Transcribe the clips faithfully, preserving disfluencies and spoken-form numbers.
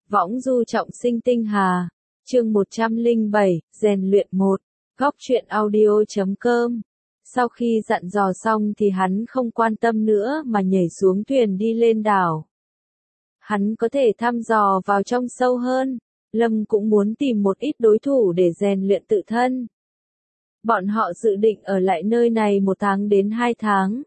Võng du trọng sinh tinh hà. Chương một trăm lẻ bảy, rèn luyện một. Góc truyện audio chấm com. Sau khi dặn dò xong thì hắn không quan tâm nữa mà nhảy xuống thuyền đi lên đảo. Hắn có thể thăm dò vào trong sâu hơn. Lâm cũng muốn tìm một ít đối thủ để rèn luyện tự thân. Bọn họ dự định ở lại nơi này một tháng đến hai tháng.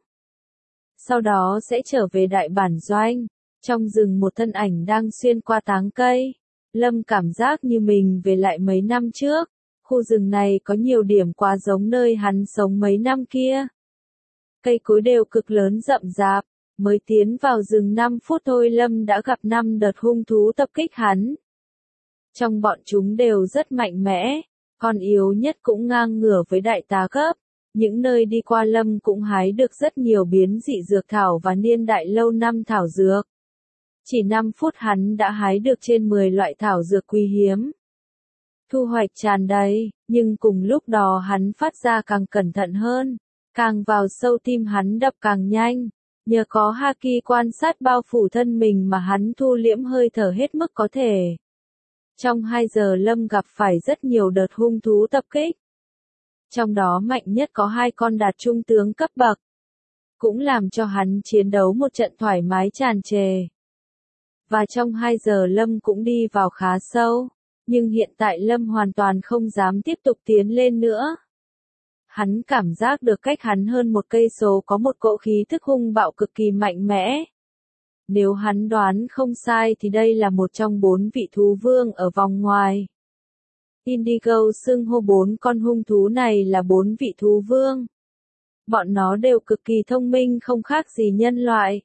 Sau đó sẽ trở về đại bản doanh. Trong rừng một thân ảnh đang xuyên qua táng cây. Lâm cảm giác như mình về lại mấy năm trước. Khu rừng này có nhiều điểm quá giống nơi hắn sống mấy năm kia. Cây cối đều cực lớn rậm rạp. Mới tiến vào rừng năm phút thôi Lâm đã gặp năm đợt hung thú tập kích hắn. Trong bọn chúng đều rất mạnh mẽ. Con yếu nhất cũng ngang ngửa với đại tá cấp. Những nơi đi qua Lâm cũng hái được rất nhiều biến dị dược thảo và niên đại lâu năm thảo dược. Chỉ năm phút hắn đã hái được trên mười loại thảo dược quý hiếm. Thu hoạch tràn đầy, nhưng cùng lúc đó hắn phát ra càng cẩn thận hơn. Càng vào sâu tim hắn đập càng nhanh. Nhờ có haki quan sát bao phủ thân mình mà hắn thu liễm hơi thở hết mức có thể. Trong hai giờ Lâm gặp phải rất nhiều đợt hung thú tập kích. Trong đó mạnh nhất có hai con đạt trung tướng cấp bậc. Cũng làm cho hắn chiến đấu một trận thoải mái tràn trề. Và trong hai giờ Lâm cũng đi vào khá sâu. Nhưng hiện tại Lâm hoàn toàn không dám tiếp tục tiến lên nữa. Hắn cảm giác được cách hắn hơn một cây số có một cỗ khí thức hung bạo cực kỳ mạnh mẽ. Nếu hắn đoán không sai thì đây là một trong bốn vị thú vương ở vòng ngoài. Indigo xưng hô bốn con hung thú này là bốn vị thú vương. Bọn nó đều cực kỳ thông minh không khác gì nhân loại.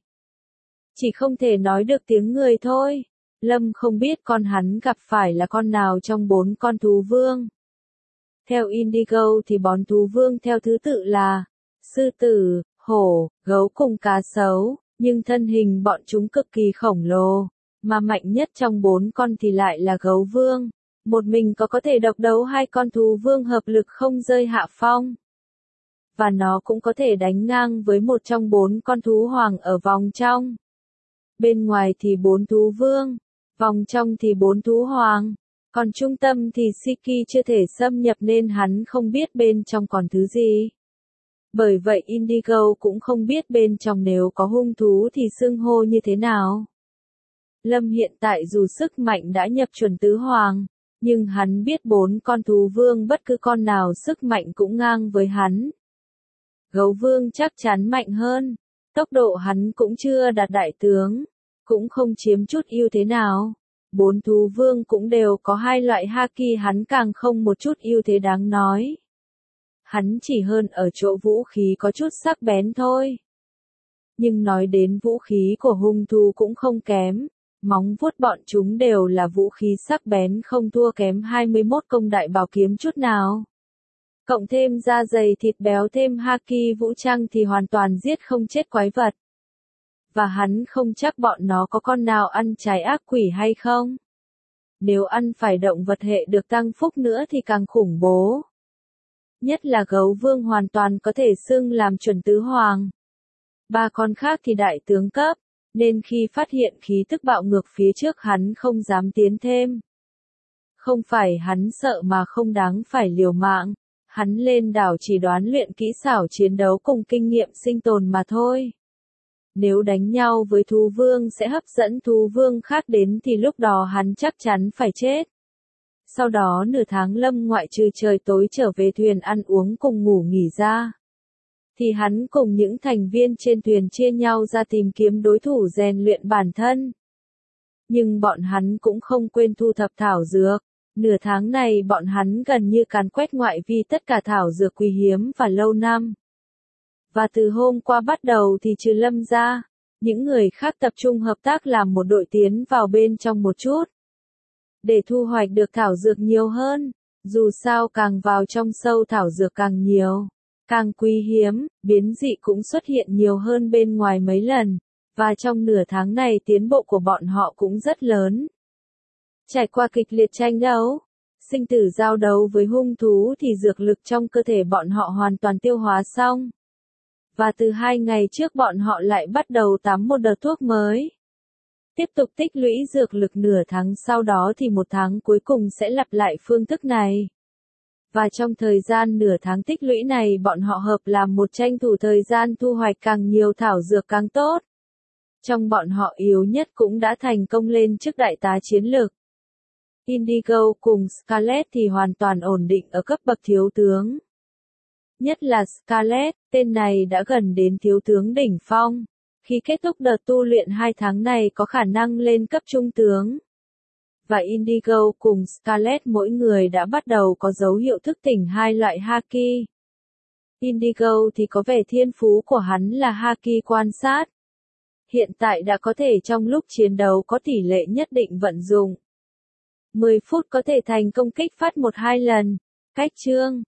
Chỉ không thể nói được tiếng người thôi. Lâm không biết con hắn gặp phải là con nào trong bốn con thú vương. Theo Indigo thì bốn thú vương theo thứ tự là sư tử, hổ, gấu cùng cá sấu, nhưng thân hình bọn chúng cực kỳ khổng lồ, mà mạnh nhất trong bốn con thì lại là gấu vương. Một mình có có thể độc đấu hai con thú vương hợp lực không rơi hạ phong. Và nó cũng có thể đánh ngang với một trong bốn con thú hoàng ở vòng trong. Bên ngoài thì bốn thú vương, vòng trong thì bốn thú hoàng. Còn trung tâm thì Siki chưa thể xâm nhập nên hắn không biết bên trong còn thứ gì. Bởi vậy Indigo cũng không biết bên trong nếu có hung thú thì xưng hô như thế nào. Lâm hiện tại dù sức mạnh đã nhập chuẩn tứ hoàng, nhưng hắn biết bốn con thú vương bất cứ con nào sức mạnh cũng ngang với hắn. Gấu vương chắc chắn mạnh hơn, tốc độ hắn cũng chưa đạt đại tướng, cũng không chiếm chút ưu thế nào. Bốn thú vương cũng đều có hai loại haki hắn càng không một chút ưu thế đáng nói. Hắn chỉ hơn ở chỗ vũ khí có chút sắc bén thôi. Nhưng nói đến vũ khí của hung thú cũng không kém. Móng vuốt bọn chúng đều là vũ khí sắc bén không thua kém hai mươi mốt công đại bảo kiếm chút nào. Cộng thêm da dày thịt béo thêm haki vũ trang thì hoàn toàn giết không chết quái vật. Và hắn không chắc bọn nó có con nào ăn trái ác quỷ hay không. Nếu ăn phải động vật hệ được tăng phúc nữa thì càng khủng bố. Nhất là gấu vương hoàn toàn có thể xưng làm chuẩn tứ hoàng. Ba con khác thì đại tướng cấp, nên khi phát hiện khí tức bạo ngược phía trước hắn không dám tiến thêm. Không phải hắn sợ mà không đáng phải liều mạng, hắn lên đảo chỉ đoán luyện kỹ xảo chiến đấu cùng kinh nghiệm sinh tồn mà thôi. Nếu đánh nhau với thú vương sẽ hấp dẫn thú vương khác đến thì lúc đó hắn chắc chắn phải chết. Sau đó nửa tháng Lâm ngoại trừ trời tối trở về thuyền ăn uống cùng ngủ nghỉ ra. Thì hắn cùng những thành viên trên thuyền chia nhau ra tìm kiếm đối thủ rèn luyện bản thân. Nhưng bọn hắn cũng không quên thu thập thảo dược. Nửa tháng này bọn hắn gần như càn quét ngoại vi tất cả thảo dược quý hiếm và lâu năm. Và từ hôm qua bắt đầu thì trừ Lâm ra, những người khác tập trung hợp tác làm một đội tiến vào bên trong một chút. Để thu hoạch được thảo dược nhiều hơn, dù sao càng vào trong sâu thảo dược càng nhiều, càng quý hiếm, biến dị cũng xuất hiện nhiều hơn bên ngoài mấy lần, và trong nửa tháng này tiến bộ của bọn họ cũng rất lớn. Trải qua kịch liệt tranh đấu, sinh tử giao đấu với hung thú thì dược lực trong cơ thể bọn họ hoàn toàn tiêu hóa xong. Và từ hai ngày trước bọn họ lại bắt đầu tắm một đợt thuốc mới. Tiếp tục tích lũy dược lực nửa tháng sau đó thì một tháng cuối cùng sẽ lặp lại phương thức này. Và trong thời gian nửa tháng tích lũy này bọn họ hợp làm một tranh thủ thời gian thu hoạch càng nhiều thảo dược càng tốt. Trong bọn họ yếu nhất cũng đã thành công lên chức đại tá chiến lược. Indigo cùng Scarlet thì hoàn toàn ổn định ở cấp bậc thiếu tướng. Nhất là Scarlet, tên này đã gần đến thiếu tướng đỉnh phong. Khi kết thúc đợt tu luyện hai tháng này có khả năng lên cấp trung tướng. Và Indigo cùng Scarlet mỗi người đã bắt đầu có dấu hiệu thức tỉnh hai loại Haki. Indigo thì có vẻ thiên phú của hắn là Haki quan sát. Hiện tại đã có thể trong lúc chiến đấu có tỷ lệ nhất định vận dụng. mười phút có thể thành công kích phát một hai lần. Cách chương